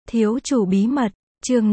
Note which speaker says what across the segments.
Speaker 1: Thiếu chủ bí mật, chương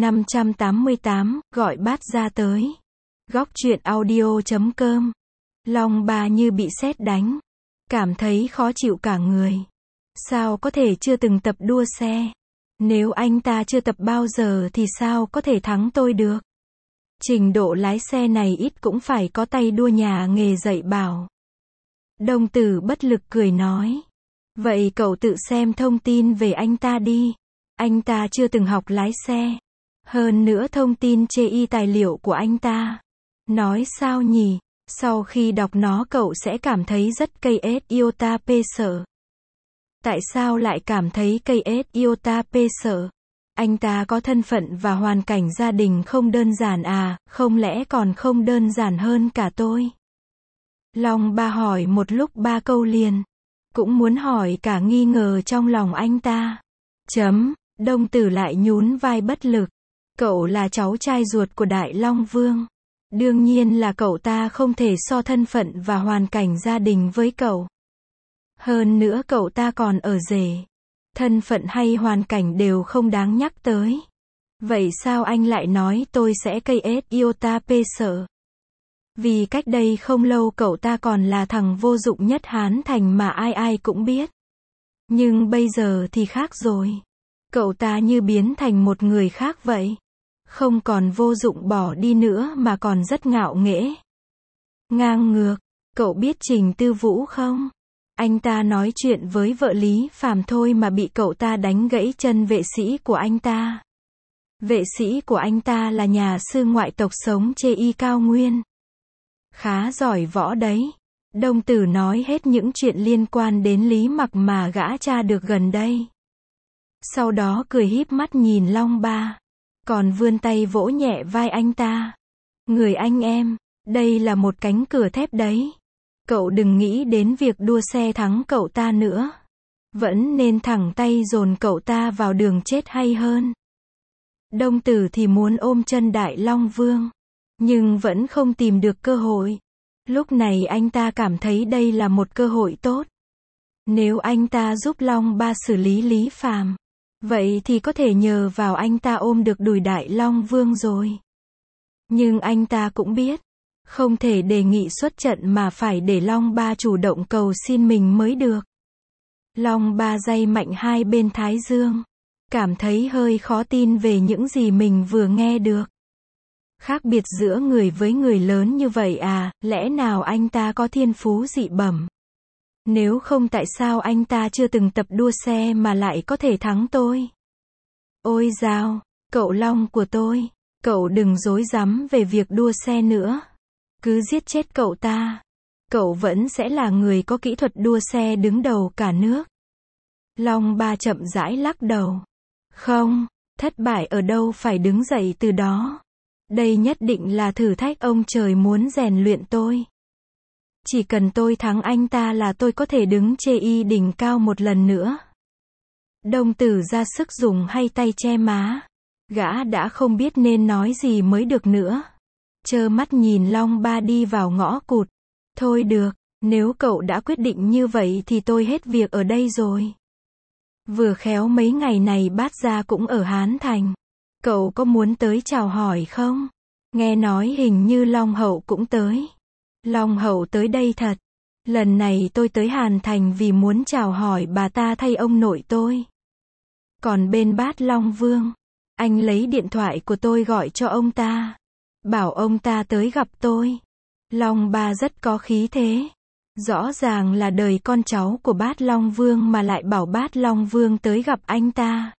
Speaker 1: 588, gọi bát ra tới. Góc truyện audio.com. Long Ba như bị sét đánh. Cảm thấy khó chịu cả người. Sao có thể chưa từng tập đua xe? Nếu anh ta chưa tập bao giờ thì sao có thể thắng tôi được? Trình độ lái xe này ít cũng phải có tay đua nhà nghề dạy bảo. Đồng tử bất lực cười nói. Vậy cậu tự xem thông tin về anh ta đi. Anh ta chưa từng học lái xe. Hơn nữa thông tin chê y tài liệu của anh ta. Nói sao nhỉ? Sau khi đọc nó cậu sẽ cảm thấy rất cây ết iota p sợ. Tại sao lại cảm thấy cây ết iota p sợ? Anh ta có thân phận và hoàn cảnh gia đình không đơn giản à, không lẽ còn không đơn giản hơn cả tôi? Long Ba hỏi một lúc 3 câu liền. Cũng muốn hỏi cả nghi ngờ trong lòng anh ta. Đông Tử lại nhún vai bất lực. Cậu là cháu trai ruột của Đại Long Vương. Đương nhiên là cậu ta không thể so thân phận và hoàn cảnh gia đình với cậu. Hơn nữa cậu ta còn ở rể. Thân phận hay hoàn cảnh đều không đáng nhắc tới. Vậy sao anh lại nói tôi sẽ cây ết iota p sợ? Vì cách đây không lâu cậu ta còn là thằng vô dụng nhất Hán Thành mà ai ai cũng biết. Nhưng bây giờ thì khác rồi. Cậu ta như biến thành một người khác vậy. Không còn vô dụng bỏ đi nữa mà còn rất ngạo nghễ. Ngang ngược, cậu biết Trình Tư Vũ không? Anh ta nói chuyện với vợ Lý Phàm thôi mà bị cậu ta đánh gãy chân vệ sĩ của anh ta. Vệ sĩ của anh ta là nhà sư ngoại tộc sống chê y cao nguyên. Khá giỏi võ đấy. Đông Tử nói hết những chuyện liên quan đến Lý Mặc mà gã tra được gần đây. Sau đó cười híp mắt nhìn Long Ba. Còn vươn tay vỗ nhẹ vai anh ta. Người anh em, đây là một cánh cửa thép đấy. Cậu đừng nghĩ đến việc đua xe thắng cậu ta nữa. Vẫn nên thẳng tay dồn cậu ta vào đường chết hay hơn. Đông Tử thì muốn ôm chân Đại Long Vương. Nhưng vẫn không tìm được cơ hội. Lúc này anh ta cảm thấy đây là một cơ hội tốt. Nếu anh ta giúp Long Ba xử lý Lý Phàm, vậy thì có thể nhờ vào anh ta ôm được đùi Đại Long Vương rồi. Nhưng anh ta cũng biết, không thể đề nghị xuất trận mà phải để Long Ba chủ động cầu xin mình mới được. Long Ba day mạnh hai bên thái dương. Cảm thấy hơi khó tin về những gì mình vừa nghe được. Khác biệt giữa người với người lớn như vậy à, lẽ nào anh ta có thiên phú dị bẩm? Nếu không tại sao anh ta chưa từng tập đua xe mà lại có thể thắng tôi? Ôi dào, cậu Long của tôi, cậu đừng dối rắm về việc đua xe nữa. Cứ giết chết cậu ta. Cậu vẫn sẽ là người có kỹ thuật đua xe đứng đầu cả nước. Long Ba chậm rãi lắc đầu. Không, thất bại ở đâu phải đứng dậy từ đó. Đây nhất định là thử thách ông trời muốn rèn luyện tôi. Chỉ cần tôi thắng anh ta là tôi có thể đứng chê y đỉnh cao một lần nữa. Đông Tử ra sức dùng hai tay che má. Gã đã không biết nên nói gì mới được nữa. Trơ mắt nhìn Long Ba đi vào ngõ cụt. Thôi được, nếu cậu đã quyết định như vậy thì tôi hết việc ở đây rồi. Vừa khéo mấy ngày này Bát Gia cũng ở Hán Thành. Cậu có muốn tới chào hỏi không? Nghe nói hình như Long Hậu cũng tới. Long Hậu tới đây thật. Lần này tôi tới Hàn Thành vì muốn chào hỏi bà ta thay ông nội tôi. Còn bên Bát Long Vương, anh lấy điện thoại của tôi gọi cho ông ta. Bảo ông ta tới gặp tôi. Long Ba rất có khí thế. Rõ ràng là đời con cháu của Bát Long Vương mà lại bảo Bát Long Vương tới gặp anh ta.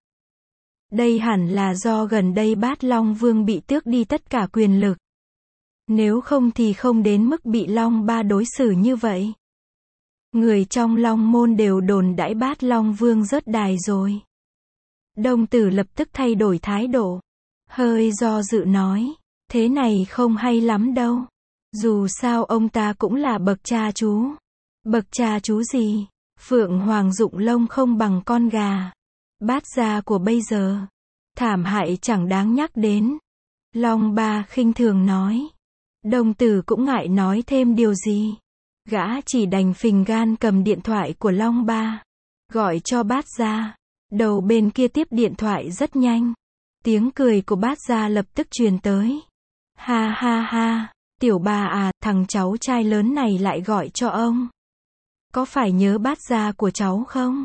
Speaker 1: Đây hẳn là do gần đây Bát Long Vương bị tước đi tất cả quyền lực. Nếu không thì không đến mức bị Long Ba đối xử như vậy. Người trong Long Môn đều đồn đãi Bát Long Vương rớt đài rồi. Đông Tử lập tức thay đổi thái độ. Hơi do dự nói. Thế này không hay lắm đâu. Dù sao ông ta cũng là bậc cha chú. Bậc cha chú gì? Phượng Hoàng rụng lông không bằng con gà. Bát Gia của bây giờ. Thảm hại chẳng đáng nhắc đến. Long Ba khinh thường nói. Đông Tử cũng ngại nói thêm điều gì. Gã chỉ đành phình gan cầm điện thoại của Long Ba. Gọi cho Bát Gia. Đầu bên kia tiếp điện thoại rất nhanh. Tiếng cười của bát gia lập tức truyền tới. Ha ha ha, tiểu ba à, thằng cháu trai lớn này lại gọi cho ông. Có phải nhớ bát gia của cháu không?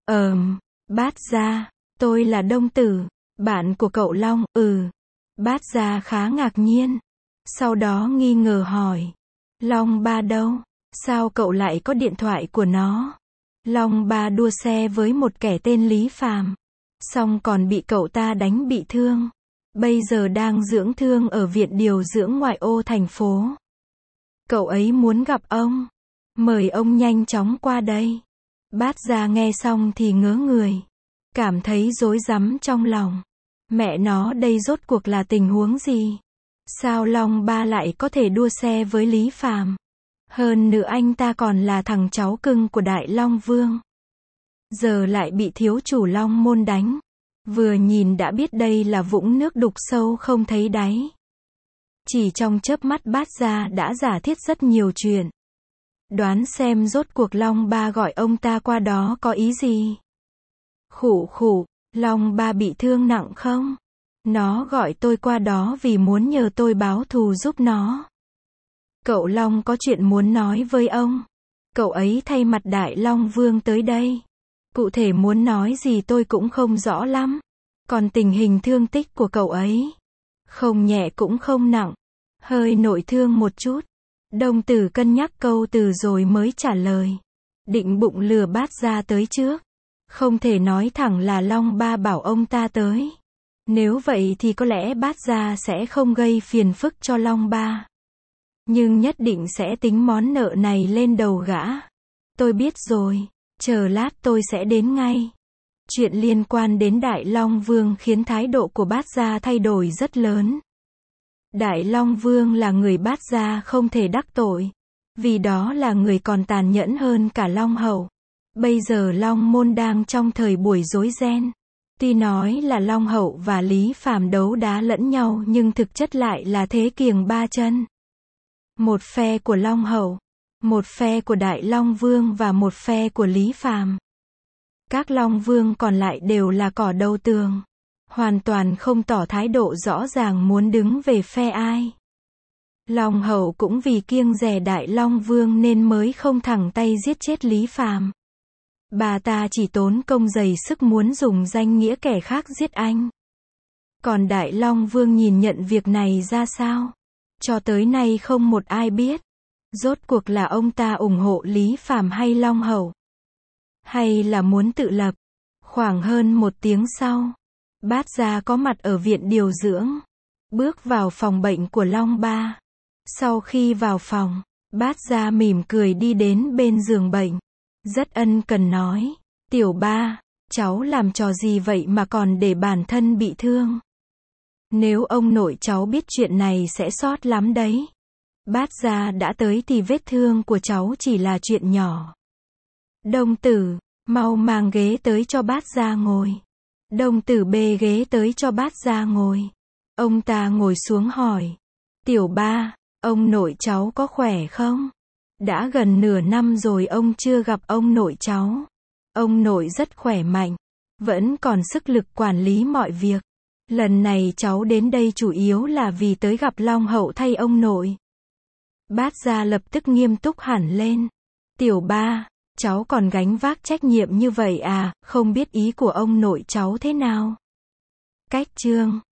Speaker 1: Bát gia, tôi là Đông Tử, bạn của cậu Long, Bát gia khá ngạc nhiên. Sau đó nghi ngờ hỏi. Long ba đâu? Sao cậu lại có điện thoại của nó? Long ba đua xe với một kẻ tên Lý Phàm, xong còn bị cậu ta đánh bị thương. Bây giờ đang dưỡng thương ở viện điều dưỡng ngoại ô thành phố. Cậu ấy muốn gặp ông. Mời ông nhanh chóng qua đây. Bát gia nghe xong thì ngớ người. Cảm thấy rối rắm trong lòng. Mẹ nó đây rốt cuộc là tình huống gì? Sao Long ba lại có thể đua xe với Lý Phàm? Hơn nữa anh ta còn là thằng cháu cưng của Đại Long Vương. Giờ lại bị thiếu chủ Long Môn đánh. Vừa nhìn đã biết đây là vũng nước đục sâu không thấy đáy. Chỉ trong chớp mắt bát gia đã giả thiết rất nhiều chuyện. Đoán xem rốt cuộc Long ba gọi ông ta qua đó có ý gì? Khụ khụ, Long ba bị thương nặng không? Nó gọi tôi qua đó vì muốn nhờ tôi báo thù giúp nó. Cậu Long có chuyện muốn nói với ông. Cậu ấy thay mặt Đại Long Vương tới đây. Cụ thể muốn nói gì tôi cũng không rõ lắm. Còn tình hình thương tích của cậu ấy, không nhẹ cũng không nặng, hơi nội thương một chút. Đông Tử cân nhắc câu từ rồi mới trả lời. Định bụng lừa bát gia tới trước. Không thể nói thẳng là Long ba bảo ông ta tới. Nếu vậy thì có lẽ bát gia sẽ không gây phiền phức cho Long ba. Nhưng nhất định sẽ tính món nợ này lên đầu gã. Tôi biết rồi, chờ lát tôi sẽ đến ngay. Chuyện liên quan đến Đại Long Vương khiến thái độ của bát gia thay đổi rất lớn. Đại Long Vương là người bát gia không thể đắc tội. Vì đó là người còn tàn nhẫn hơn cả Long Hậu. Bây giờ Long Môn đang trong thời buổi rối ren. Tuy nói là Long Hậu và Lý Phàm đấu đá lẫn nhau nhưng thực chất lại là thế kiềng ba chân. Một phe của Long Hậu, một phe của Đại Long Vương và một phe của Lý Phàm. Các Long Vương còn lại đều là cỏ đầu tường. Hoàn toàn không tỏ thái độ rõ ràng muốn đứng về phe ai. Long Hậu cũng vì kiêng dè Đại Long Vương nên mới không thẳng tay giết chết Lý Phàm. Bà ta chỉ tốn công dày sức muốn dùng danh nghĩa kẻ khác giết anh. Còn Đại Long Vương nhìn nhận việc này ra sao? Cho tới nay không một ai biết. Rốt cuộc là ông ta ủng hộ Lý Phàm hay Long Hậu? Hay là muốn tự lập? Khoảng hơn một tiếng sau, bát gia có mặt ở viện điều dưỡng. Bước vào phòng bệnh của Long ba. Sau khi vào phòng, bát gia mỉm cười đi đến bên giường bệnh. Rất ân cần nói. Tiểu ba, cháu làm trò gì vậy mà còn để bản thân bị thương? Nếu ông nội cháu biết chuyện này sẽ xót lắm đấy. Bát gia đã tới thì vết thương của cháu chỉ là chuyện nhỏ. Đông Tử, mau mang ghế tới cho bát gia ngồi. Đông Tử bê ghế tới cho bát gia ngồi. Ông ta ngồi xuống hỏi. Tiểu ba, ông nội cháu có khỏe không? Đã gần nửa năm rồi ông chưa gặp ông nội cháu. Ông nội rất khỏe mạnh, vẫn còn sức lực quản lý mọi việc. Lần này cháu đến đây chủ yếu là vì tới gặp Long Hậu thay ông nội. Bát gia lập tức nghiêm túc hẳn lên. Tiểu ba, cháu còn gánh vác trách nhiệm như vậy à, không biết ý của ông nội cháu thế nào? Cách chương